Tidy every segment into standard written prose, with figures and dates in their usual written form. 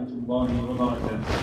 ورحمة الله وبركاته.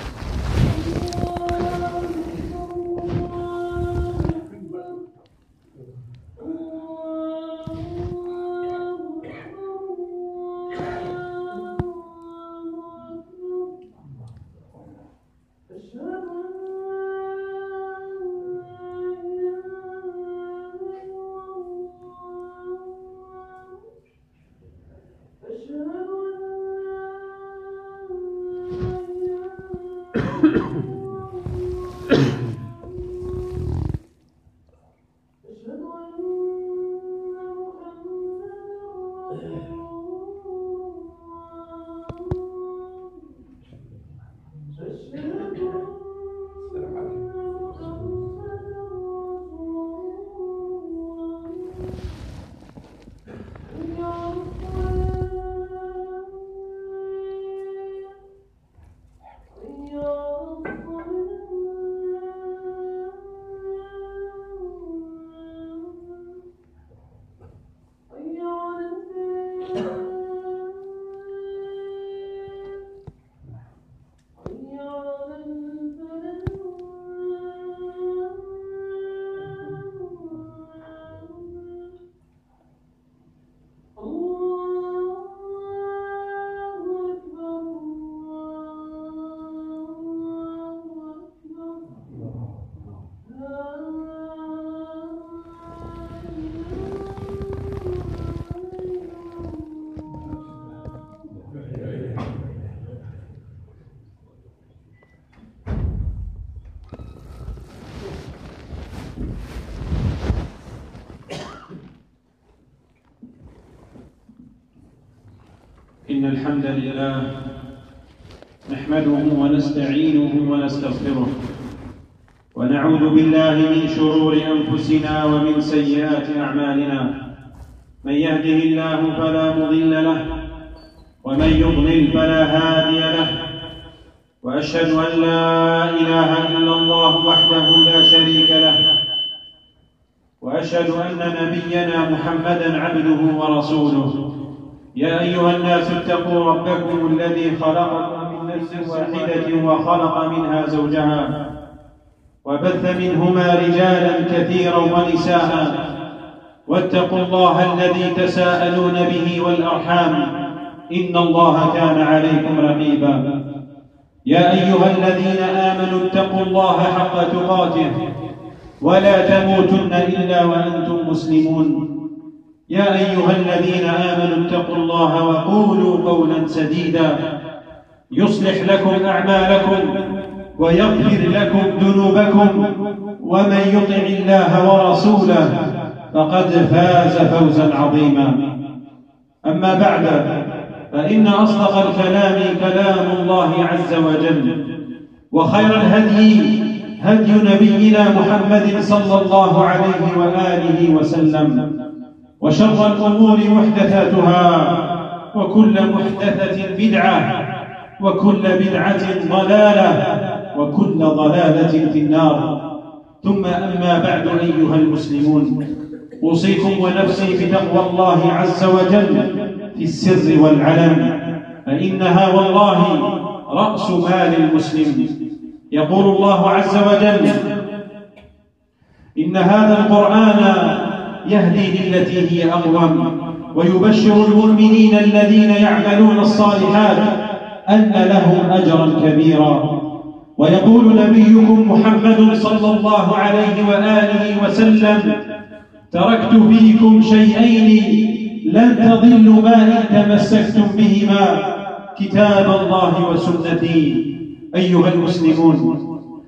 إن الحمد لله نحمده ونستعينه ونستغفره ونعوذ بالله من شرور أنفسنا ومن سيئات أعمالنا. من يهده الله فلا مضل له ومن يضلل فلا هادي له، وأشهد أن لا إله إلا الله وحده لا شريك له، وأشهد أن نبينا محمدًا عبده ورسوله. يا أيها الناس اتقوا ربكم الذي خلقكم من نفس واحدة وخلق منها زوجها وبث منهما رجالا كثيرا ونساء، واتقوا الله الذي تساءلون به والأرحام إن الله كان عليكم رقيبا. يا أيها الذين آمنوا اتقوا الله حق تقاته ولا تموتن إلا وأنتم مسلمون. يا أيها الذين آمنوا اتقوا الله وقولوا قولا سديدا يصلح لكم أعمالكم ويغفر لكم ذنوبكم، ومن يطع الله ورسوله فقد فاز فوزا عظيما. أما بعد، فإن أصدق الكلام كلام الله عز وجل، وخير الهدي هدي نبينا محمد صلى الله عليه وآله وسلم، وشر الأمور محدثاتها، وكل محدثة بدعة، وكل بدعة ضلالة، وكل ضلالة في النار. ثم أما بعد، أيها المسلمون، أوصيكم ونفسي بتقوى الله عز وجل في السر والعلن، فإنها والله رأس مال المسلم. يقول الله عز وجل: إن هذا القرآن يهدي للتي هي أقوم ويبشر المؤمنين الذين يعملون الصالحات أن لهم أجرا كبيرا. ويقول نبيكم محمد صلى الله عليه وآله وسلم: تركت فيكم شيئين لن تضلوا ما إن تمسكتم بهما، كتاب الله وسنتي. أيها المسلمون،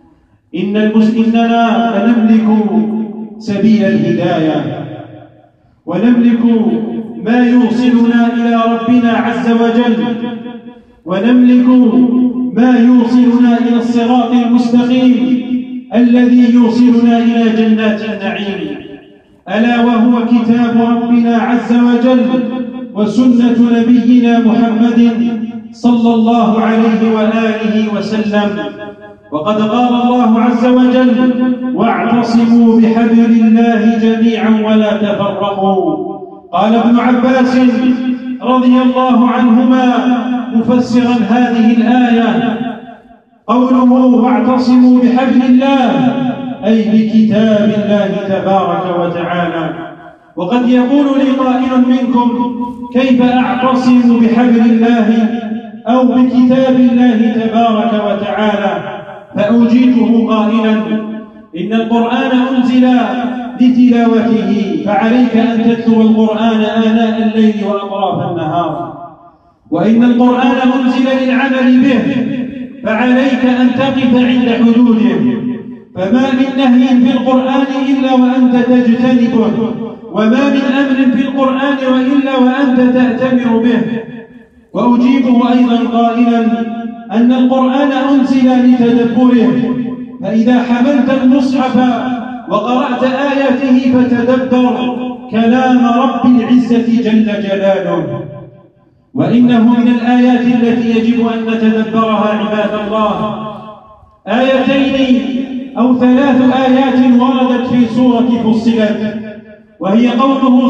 إننا نملك سبيل الهداية، ونملك ما يوصلنا إلى ربنا عز وجل، ونملك ما يوصلنا إلى الصراط المستقيم الذي يوصلنا إلى جنات النعيم، ألا وهو كتاب ربنا عز وجل وسنة نبينا محمد صلى الله عليه وآله وسلم. وقد قال الله عز وجل: واعتصموا بحبل الله جميعا ولا تفرقوا. قال ابن عباس رضي الله عنهما: مفسرا هذه الآية قوله واعتصموا بحبل الله أي بكتاب الله تبارك وتعالى. وقد يقول لي قائل منكم كيف أعتصم بحبل الله أو بكتاب الله تبارك وتعالى؟ فأجيبه قائلا إن القرآن أنزل لتلاوته، فعليك أن تتلو القرآن آناء الليل وأطراف النهار. وإن القرآن أنزل للعمل به، فعليك أن تقف عند حدوده، فما من نهي في القرآن إلا وأنت تجتنبه، وما من أمر في القرآن وإلا وأنت تأتمر به. وأجيبه أيضا قائلا أن القرآن أنزل لتدبره، فإذا حملت المصحف وقرأت آياته فتدبر كلام رب العزة جل جلاله. وإنه من الآيات التي يجب أن نتدبرها عباد الله آيتين أو 3 آيات وردت في سورة فصلت، وهي قوله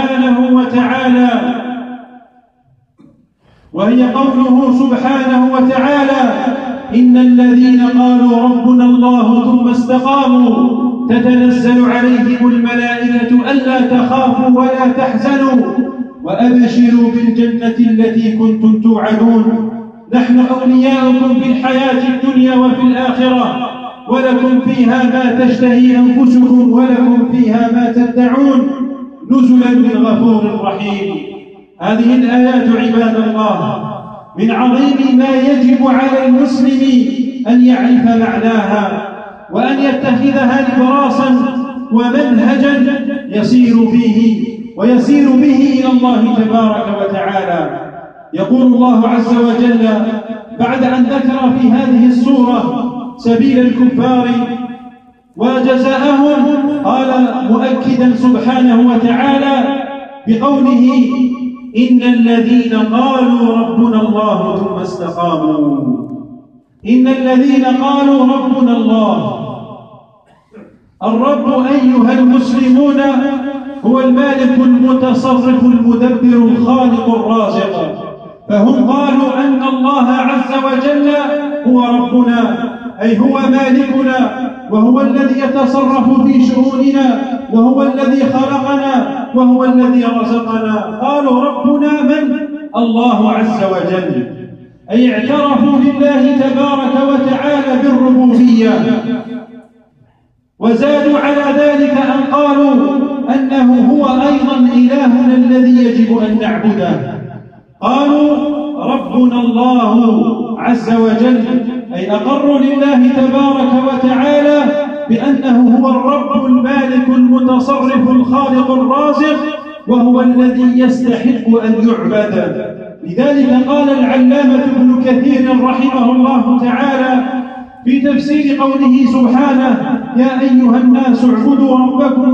سبحانه وتعالى إن الذين قالوا ربنا الله ثم استقاموا تتنزل عليهم الملائكة ألا تخافوا ولا تحزنوا وأبشروا بالجنة التي كنتم توعدون نحن أولياؤكم في الحياة الدنيا وفي الآخرة ولكم فيها ما تشتهي أنفسكم ولكم فيها ما تدعون نزلا من غفور رحيم. هذه الآيات عباد الله من عظيم ما يجب على المسلم أن يعرف معناها وأن يتخذها نبراسا ومنهجا يسير به إلى الله تبارك وتعالى. يقول الله عز وجل بعد أن ذكر في هذه السورة سبيل الكفار وجزاءهم، قال مؤكدا سبحانه وتعالى بقوله إن الذين قالوا ربنا الله ثم استقاموا. إن الذين قالوا ربنا الله، الرب أيها المسلمون هو المالك المتصرف المدبر الخالق الرازق، فهم قالوا أن الله عز وجل هو ربنا أي هو مالكنا وهو الذي يتصرف في شؤوننا وهو الذي خلقنا وهو الذي رزقنا. قالوا ربنا من؟ الله عز وجل، أي اعترفوا لله تبارك وتعالى بالربوبية، وزادوا على ذلك أن قالوا أنه هو أيضا إلهنا الذي يجب أن نعبده. قالوا ربنا الله عز وجل، أي أقروا لله تبارك وتعالى بأنه هو الرب المالك المتصرف الخالق الرازق وهو الذي يستحق أن يعبد. لذلك قال العلامة ابن كثير رحمه الله تعالى في تفسير قوله سبحانه يا أيها الناس اعبدوا ربكم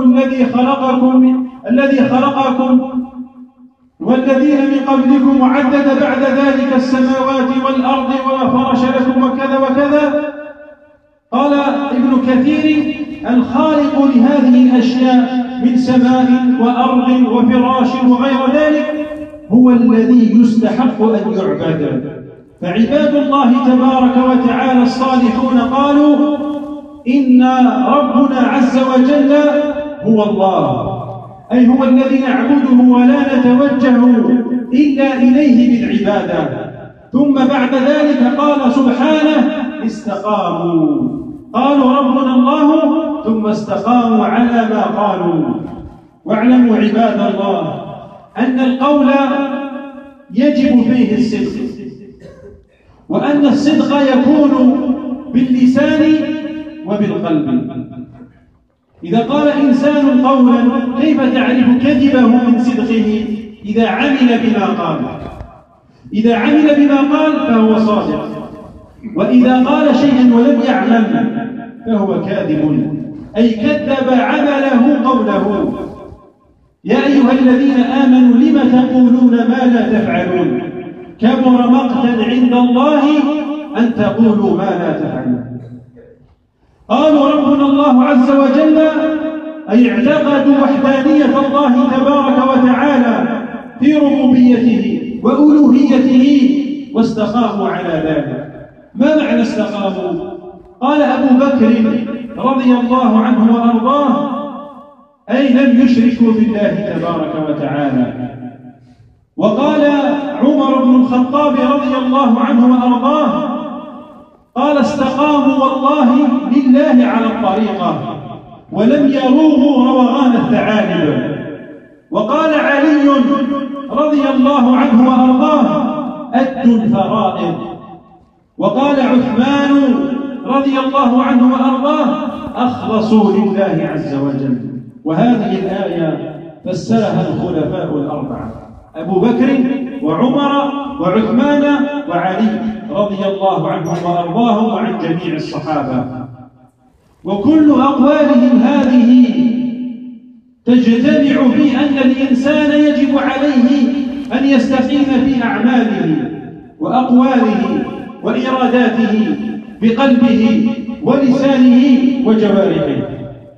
الذي خلقكم والذين من قبلكم وعدد بعد ذلك السماوات والأرض وفرش لكم وكذا وكذا. قال ابن كثير الخالق لهذه الأشياء من سماء وأرض وفراش وغير ذلك هو الذي يستحق أن يعبد. فعباد الله تبارك وتعالى الصالحون قالوا إن ربنا عز وجل هو الله، أي هو الذي نعبده ولا نتوجه إلا إليه بالعبادة. ثم بعد ذلك قال سبحانه استقاموا، قالوا ربنا الله ثم استقاموا على ما قالوا. واعلموا عباد الله أن القول يجب فيه الصدق، وأن الصدق يكون باللسان وبالقلب. إذا قال إنسان قولا كيف تعرف كذبه من صدقه؟ إذا عمل بما قال. إذا عمل بما قال فهو صادق، وإذا قال شيئا ولم يعمل فهو كاذب، أي كذب عمله قوله. يا أيها الذين آمنوا لم تقولون ما لا تفعلون كبر مقتا عند الله أن تقولوا ما لا تفعلون. قالوا ربنا الله عز وجل، أي اعتقدوا وحدانية الله تبارك وتعالى في ربوبيته وألوهيته واستقاموا على ذلك. ما معنى استقاموا؟ قال أبو بكر رضي الله عنه وأرضاه: أي لم يشركوا بالله تبارك وتعالى. وقال عمر بن الخطاب رضي الله عنه وأرضاه: قال استقاموا والله لله على الطريقة ولم يروغوا روغان الثعالب. وقال علي رضي الله عنه وأرضاه: أدوا الفرائض. وقال عثمان رضي الله عنه وأرضاه: أخلصوا لله عز وجل. وهذه الآية فسرها الخلفاء الأربعة: أبو بكر وعمر وعثمان وعلي رضي الله عنهم وأرضاهم وعن جميع الصحابة. وكل أقوالهم هذه تجتمع في أن الإنسان يجب عليه أن يستقيم في أعماله وأقواله وإراداته بقلبه ولسانه وجوارحه.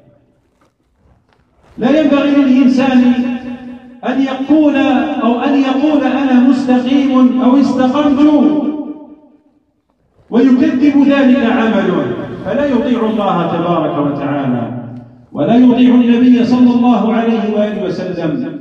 لا ينبغي للإنسان أن يقول أنا مستقيم أو استقمت ويكذب ذلك عمله، فلا يطيع الله تبارك وتعالى ولا يطيع النبي صلى الله عليه وآله وسلم،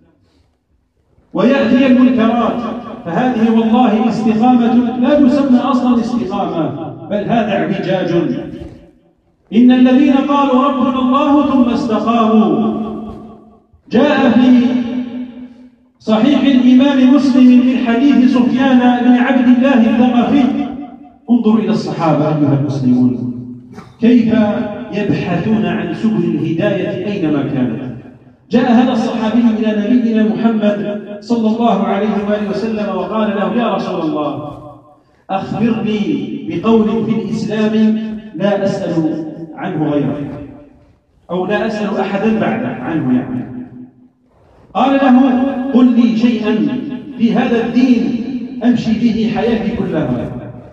ويأتي المنكرات. فهذه والله استقامة لا تسمى أصلا استقامة، بل هذا اعوجاج. إن الذين قالوا ربنا الله ثم استقاموا، جاء في صحيح الإمام مسلم من حديث سفيان بن عبد الله الثقفي. انظروا إلى الصحابة أيها المسلمون كيف يبحثون عن سبل الهداية أينما كانت. جاء هذا الصحابي إلى نبينا محمد صلى الله عليه وآله وسلم وقال له: يا رسول الله، أخبرني بقول في الإسلام لا أسأل عنه غيرك، أو لا أسأل أحدا بعد عنه يعني. قال له: قل لي شيئا في هذا الدين أمشي به حياتي كلها.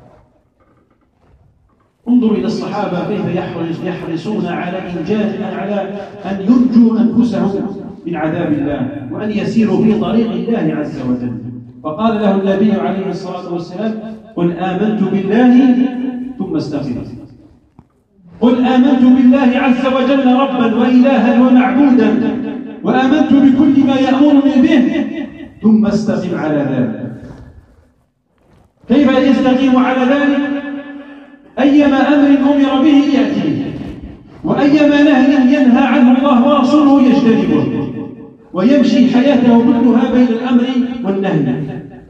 انظروا إلى الصحابة كيف يحرصون على أن ينجوا أنفسهم من عذاب الله وأن يسيروا في طريق الله عز وجل. فقال له النبي عليه الصلاة والسلام: قل آمنت بالله ثم استقم. قل آمنت بالله عز وجل ربا وإلها ومعبودا، وآمنت بكل ما يأمرني به، ثم استقم على ذلك. كيف يستقيم على ذلك؟ أيما أمر أمر به يأتيه، وأيما نهي ينهى عنه الله ورسوله يجتنبه، ويمشي حياته كلها بين الأمر والنهي.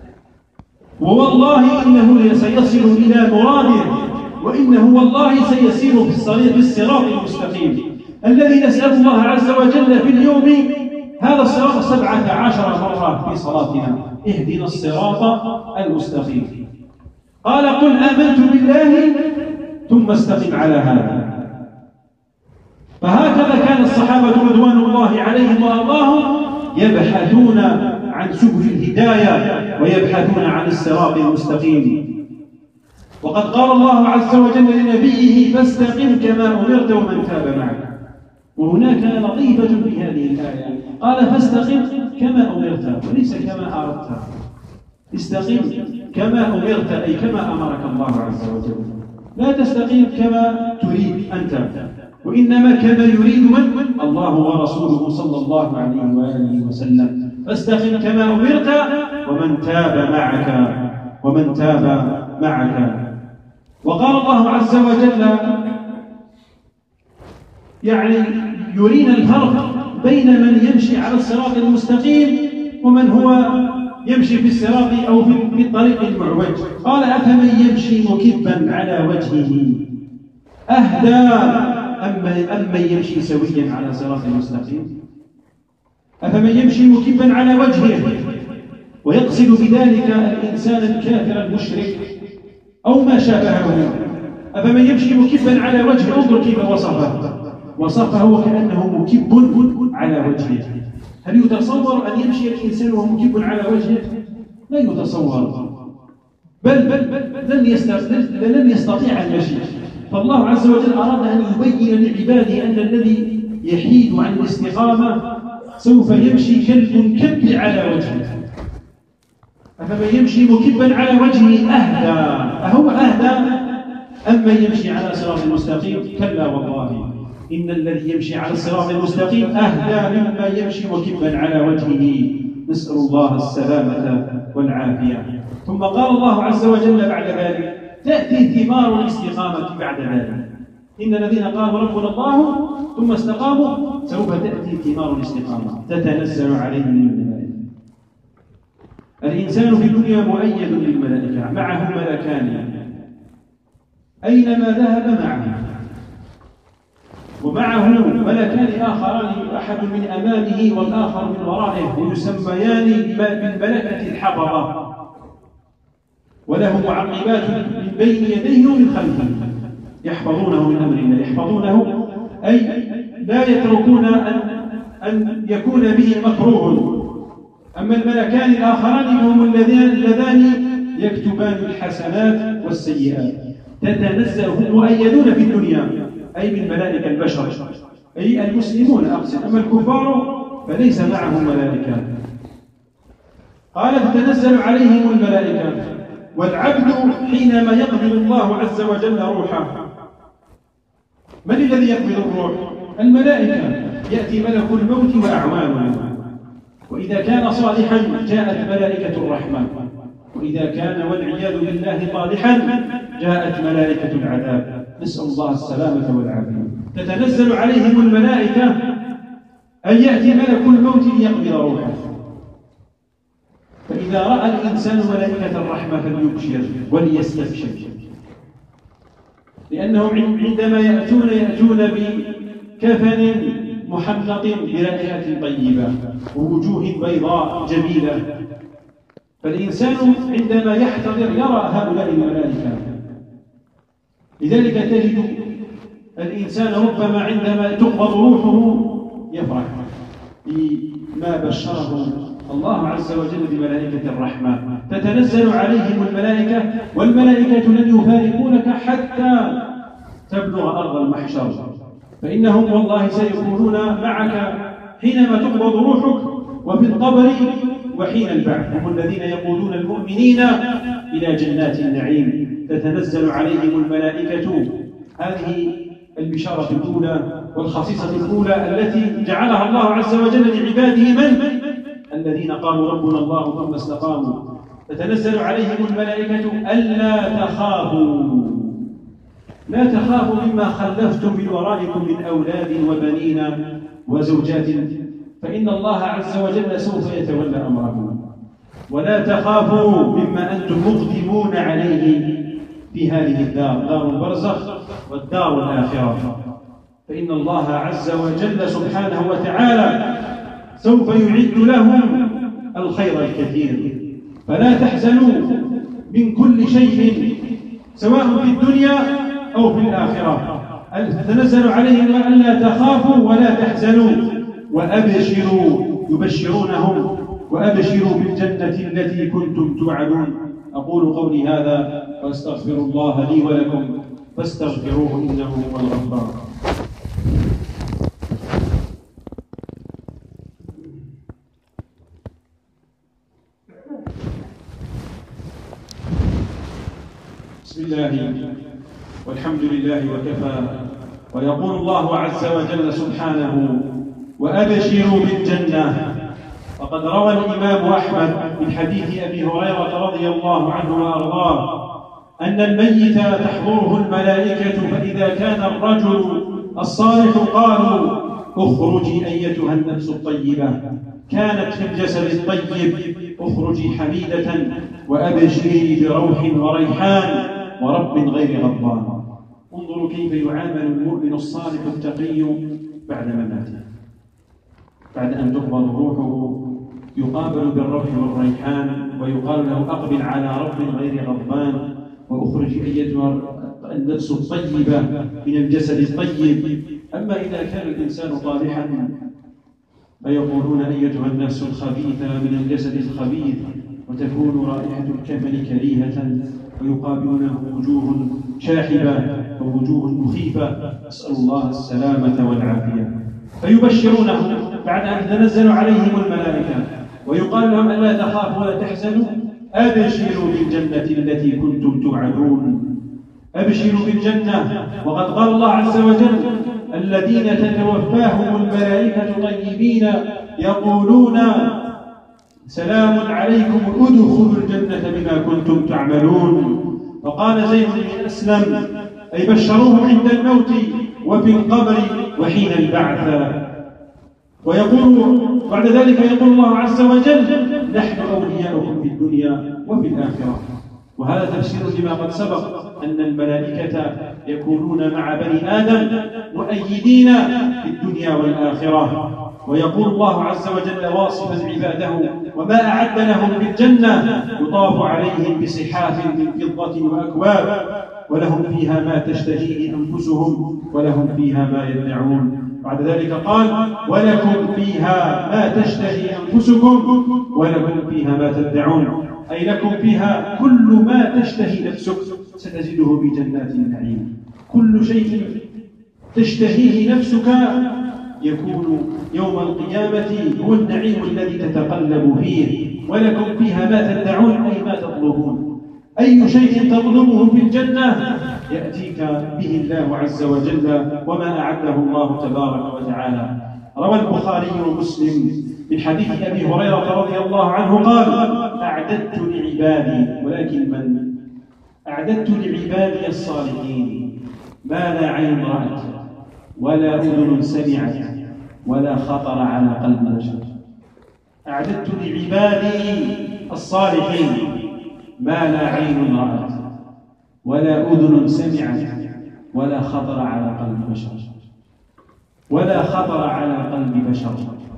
ووالله إنه سيصل إلى مراده، وإنه والله سيسير في الصراط المستقيم الذي نسأل الله عز وجل في اليوم هذا الصراط 17 مرة في صلاتنا: اهدنا الصراط المستقيم. قال: قل آمنت بالله ثم استقم على هذا. فهكذا كان الصحابة رضوان الله عليهم وأرضاهم يبحثون عن سبل الهداية ويبحثون عن الصراط المستقيم. وقد قال الله عز وجل لنبيه: فاستقم كما أمرت ومن تاب معك. وهناك لطيفة في هذه الآية، قال: فاستقم كما أمرت وليس كما أردت. استقم كما أمرت أي كما أمرك الله عز وجل، لا تستقيم كما تريد أنت، وإنما كما يريد من؟ الله ورسوله صلى الله عليه وآله وسلم. فاستقم كما أمرت ومن تاب معك. وقال الله عز وجل يعني يرينا الفرق بين من يمشي على الصراط المستقيم ومن هو يمشي في الصراط أو في الطريق المعوج. قال: أفمن يمشي مكبا على وجهه أهدى أم من يمشي سويا على صراط مستقيم؟ أفمن يمشي مكبا على وجهه، ويقصد بذلك الإنسان الكافر المشرك أو ما شابهه. أفمن يمشي مكبا على وجهه، انظر كيف وصفه وكأنه مكب على وجهه. هل يتصور أن يمشي الإنسان وهو مكب على وجهه؟ لا يتصور، بل لن يستطيع المشي. فالله عز وجل أراد أن يبين لعباده أن الذي يحيد عن الاستقامة سوف يمشي كالمنكب على وجهه. أفمن يمشي مكبا على وجهه أهدى أهو أهدى أم من يمشي على صراط مستقيم؟ كلا والله إن الذي يمشي على الصراط المستقيم أهدى مما يمشي مكبا على وجهه. نسأل الله السلامة والعافية. ثم قال الله عز وجل بعد ذلك: تأتي ثمار الاستقامة بعد ذلك. إن الذين قالوا ربنا الله ثم استقاموا سوف تأتي ثمار الاستقامة تتنزل عليهم الملائكة. الإنسان في الدنيا مؤيد بالملائكة، معه ملكان أينما ذهب معه، ومعه ملكان آخران، أحد من أمامه والآخر من ورائه، ويسميان بالملكة الحفظة، وله معقبات من بين يديه ومن خلفه يحفظونه من أمر الله. يحفظونه أي لا يتركون أن يكون به مكروه. أما الملكان الآخران هم اللذان يكتبان الحسنات والسيئات. تتنزل، هم مؤيدون في الدنيا أي من ملائكة البشر، أي المسلمون أقصد. أما الكفار فليس معهم ملائكة. قال: تتنزل عليهم الملائكة. والعبد حينما يقبض الله عز وجل روحه، من الذي يقبض الروح؟ الملائكة. يأتي ملك الموت وأعوانه، وإذا كان صالحا جاءت ملائكة الرحمة، وإذا كان والعياذ بالله طالحا جاءت ملائكة العذاب. نسأل الله السلامة والعافية. تتنزل عليهم الملائكة أن يأتي ملك الموت ليقبض روحه. فإذا رأى الإنسان ملائكة الرحمة فليبشر وليستبشر، لأنهم عندما يأتون بكفن محنط برائحة طيبة ووجوه بيضاء جميلة، فالإنسان عندما يحتضر يرى هؤلاء الملائكة. لذلك تجد الإنسان ربما عندما تقبض روحه يفرح بما بشره الله عز وجل بملائكة الرحمة. تتنزل عليهم الملائكة، والملائكة لن يفارقونك حتى تبلغ أرض المحشر، فإنهم والله سيكونون معك حينما تقبض روحك وفي القبر وحين البعث. هم الذين يقودون المؤمنين إلى جنات النعيم. تتنزل عليهم الملائكة. هذه البشارة الأولى والخصيصة الأولى التي جعلها الله عز وجل لعباده من؟ الذين قالوا ربنا الله ثم استقاموا. تتنزل عليهم الملائكة ألا تخافوا، لا تخافوا مما خلفتم من ورائكم من أولاد وبنين وزوجات، فإن الله عز وجل سوف يتولى أمركم. ولا تخافوا مما أنتم مقدمون عليه في هذه الدار، دار البرزخ والدار الآخرة، فإن الله عز وجل سبحانه وتعالى سوف يعد لهم الخير الكثير. فلا تحزنوا من كل شيء سواء في الدنيا أو في الآخرة. تتنزل عليهم ألا تخافوا ولا تحزنوا وأبشروا، يبشرونهم: وأبشروا بالجنة التي كنتم توعدون. أقول قولي هذا وأستغفر الله لي ولكم فاستغفروه إنه هو الغفار. بسم الله والحمد لله وكفى. ويقول الله عز وجل سبحانه: وأبشروا بالجنة. وقد روى الإمام أحمد من حديث أبي هريرة رضي الله عنه وأرضاه أن الميت تحضره الملائكة، فإذا كان الرجل الصالح قالوا: اخرجي أيتها النفس الطيبة، كانت في الجسد الطيب، اخرجي حميدة وأبشري بروح وريحان ورب غير غضبان. انظروا كيف يعامل المؤمن الصالح التقي بعد مماته. بعد أن تقبض روحه يقابل بالروح والريحان، ويقال له: أقبل على رب غير غضبان، وأخرج أيتها النفس الطيبة من الجسد الطيب. أما إذا كان الإنسان طالحا فيقولون: أيتها النفس الخبيثة من الجسد الخبيث، وتكون رائحة الكفن كريهة، ويقابلونه وجوه شاحبة ووجوه مخيفة. أسأل الله السلامة والعافية. فيبشرونه بعد أن تنزل عليهم الملائكة ويقال لهم: ألا تخافوا ولا تحزنوا، أبشروا بالجنة التي كنتم توعدون. أبشروا بالجنة. وقد قال الله عز وجل: الذين تتوفاهم الملائكة طيبين يقولون سلام عليكم ادخلوا الجنة بما كنتم تعملون. فقال زيد بن أسلم: أي بشروهم عند الموت وفي القبر وحين البعث. ويقول بعد ذلك يقول الله عز وجل: نحن أولياؤكم في الدنيا وفي الآخرة. وهذا تفسير لما قد سبق أن الملائكة يكونون مع بني آدم مؤيدين في الدنيا والآخرة. ويقول الله عز وجل واصفا عباده: وما أعد لهم في الجنة يطاف عليهم بصحاف من فضة وأكواب ولهم فيها ما تشتهيه أنفسهم ولهم فيها ما يدعون. بعد ذلك قال: ولكم فيها ما تشتهي أنفسكم ولكم فيها ما تدعون. أي لكم فيها كل ما تشتهي نفسك ستجده بجنات النعيم. كل شيء تشتهيه نفسك يكون يوم القيامة هو النعيم الذي تتقلب فيه. ولكم فيها ما تدعون أي ما تطلبون. أي شيء تطلبه في الجنة يأتيك به الله عز وجل وما أعده الله تبارك وتعالى. روى البخاري ومسلم من حديث أبي هريرة رضي الله عنه قال: أعددت لعبادي، ولكن من أعددت لعبادي الصالحين ما لا عين رأت ولا أذن سمعت ولا خطر على قلب بشر. أعددت لعبادي الصالحين ما لا عين رأت ولا أذن سمعت ولا خطر على قلب بشر. ولا خطر على قلب بشر.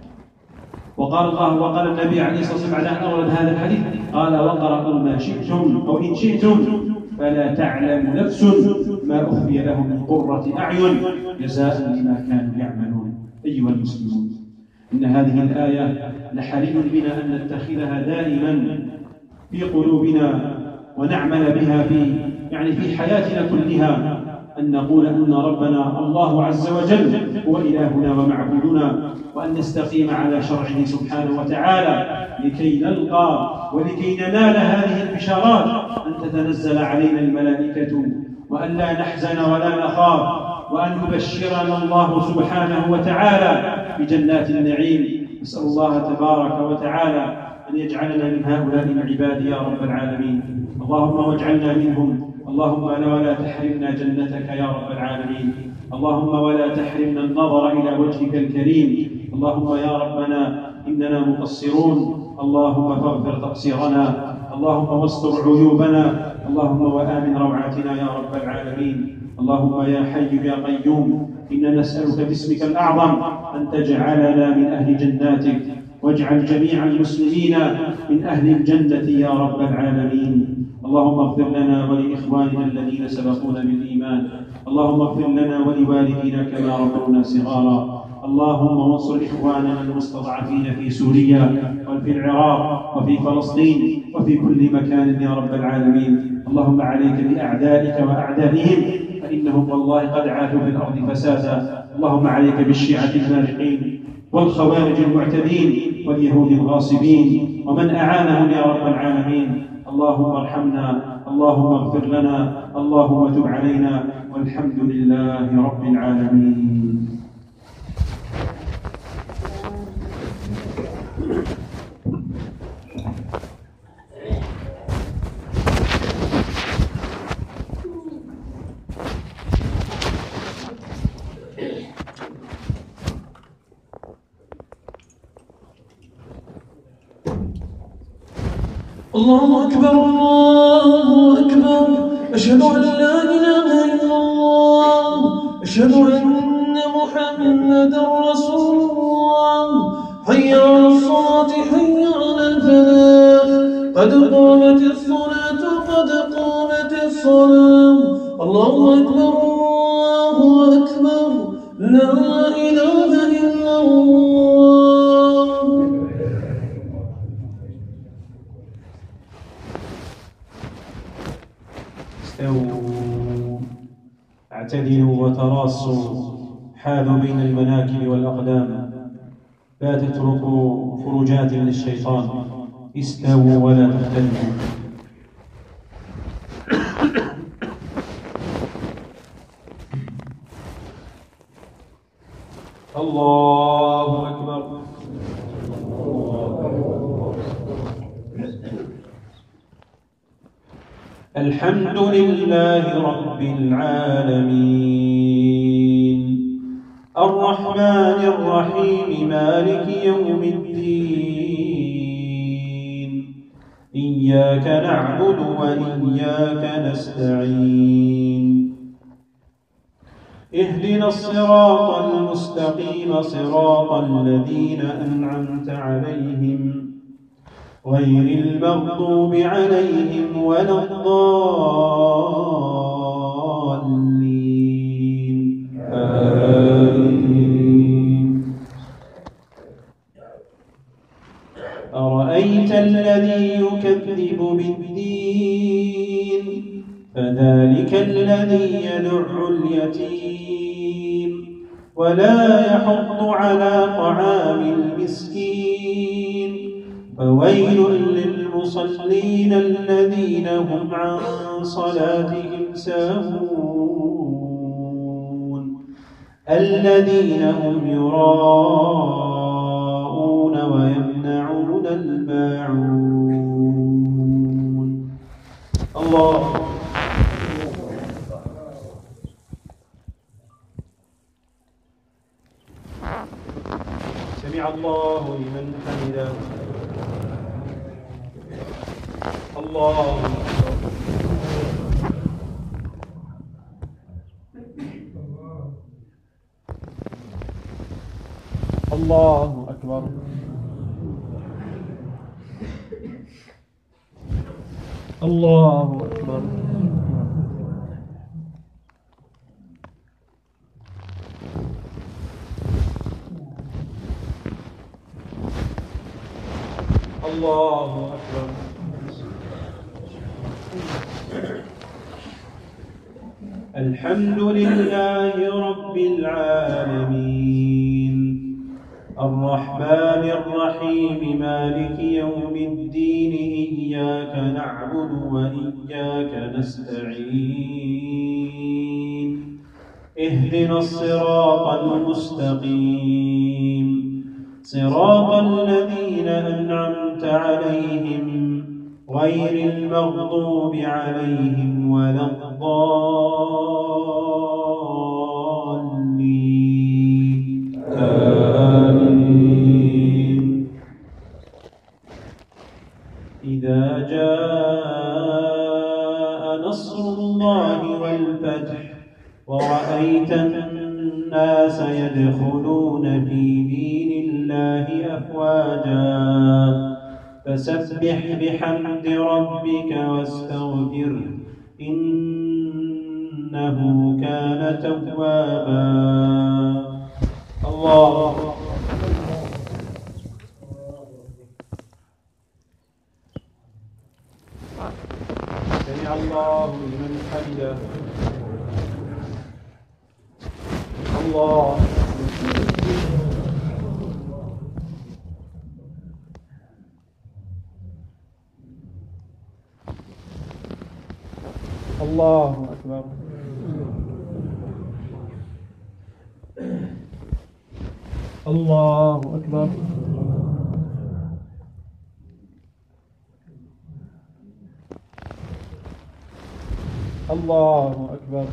وقال النبي عليه الصلاة والسلام على أن أورد هذا الحديث قال: وقرأوا ما شئتم أو إن شئتم فلا تعلم نفس ما أخفي لهم من قرة أعين جزاء لما كانوا يعملون. أيها المسلمون، إن هذه الآية لحري بنا أن نتخذها دائما في قلوبنا ونعمل بها في حياتنا كلها، أن نقول أن ربنا الله عز وجل هو إلهنا ومعبودنا، وأن نستقيم على شرعه سبحانه وتعالى لكي نلقى ولكي ننال هذه البشارات، أن تتنزل علينا الملائكة وأن لا نحزن ولا نخاف، وأن يبشرنا الله سبحانه وتعالى بجنات النعيم. نسأل الله تبارك وتعالى أن يجعلنا من هؤلاء العباد يا رب العالمين. اللهم واجعلنا منهم. اللهم ولا تحرمنا جنتك يا رب العالمين. اللهم ولا تحرمنا النظر إلى وجهك الكريم. اللهم يا ربنا إننا مقصرون، اللهم فاغفر تقصيرنا، اللهم واستر عيوبنا، اللهم وآمن روعاتنا يا رب العالمين. اللهم يا حي يا قيوم إنا نسألك باسمك الأعظم أن تجعلنا من أهل جناتك، واجعل جميع المسلمين من أهل الجنة يا رب العالمين. اللهم اغفر لنا ولإخواننا الذين سبقونا بالإيمان. اللهم اغفر لنا ولوالدينا كما ربونا صغارا. اللهم وانصر إخواننا المستضعفين في سوريا وفي العراق وفي فلسطين وفي كل مكان يا رب العالمين. اللهم عليك بأعدائك وأعدائهم فإنهم والله قد عاثوا في الأرض فسادا. اللهم عليك بالشيعة المارقين والخوارج المعتدين واليهود الغاصبين ومن أعانهم يا رب العالمين. اللهم ارحمنا، اللهم اغفر لنا، اللهم تب علينا، والحمد لله رب العالمين. الله أكبر الله أكبر، أشهد أن لا إله إلا الله، أشهد أن محمدا رسول الله. حي على الصلاة حي على الفلاح، قد قامت الصلاة قد قامت الصلاة. الله أكبر الله أكبر، لا إله إلا الله. اعتدلوا وتراصوا، حاذوا بين المناكب والأقدام، لا تتركوا فرجات للشيطان. استووا ولا تختلفوا. الله أكبر. الحمد لله رب العالمين الرحمن الرحيم مالك يوم الدين إياك نعبد وإياك نستعين اهدنا الصراط المستقيم صراط الذين أنعمت عليهم غير المغضوب عليهم ولا الضالين آمين. أرأيت الذي يكذب بالدين فذلك الذي يدع اليتيم ولا يحض على طعام المسكين فويل للمصلين الذين هم عن صلاتهم ساهون الذين هم يراءون ويمنعون الماعون. الله. سمع الله لمن حمده. الله الله أكبر. الله أكبر. الله أكبر. الحمد لله رب العالمين الرحمن الرحيم مالك يوم الدين إياك نعبد وإياك نستعين اهدنا الصراط المستقيم صراط الذين أنعمت عليهم غير المغضوب عليهم ولا الضالين آمين. إذا جاء نصر الله والفتح ورأيت الناس يدخلون في دين الله أفواجا فسبح بحمد ربك واستغفره إنه كان توابا. الله. سمع الله لمن حمده. الله. الله أكبر. الله أكبر. الله أكبر.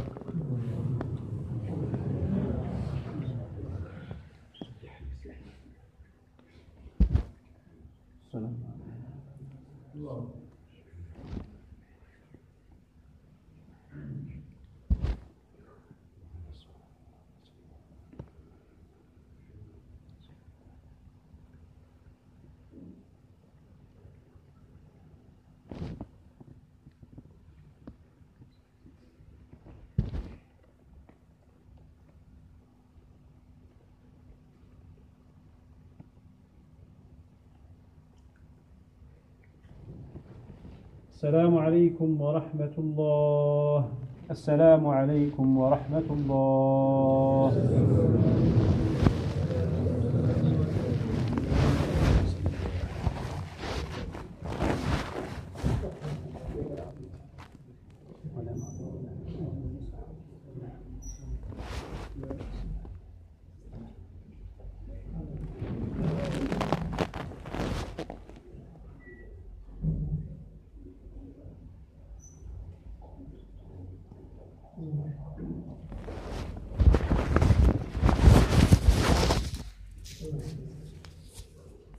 السلام عليكم ورحمة الله. السلام عليكم ورحمة الله.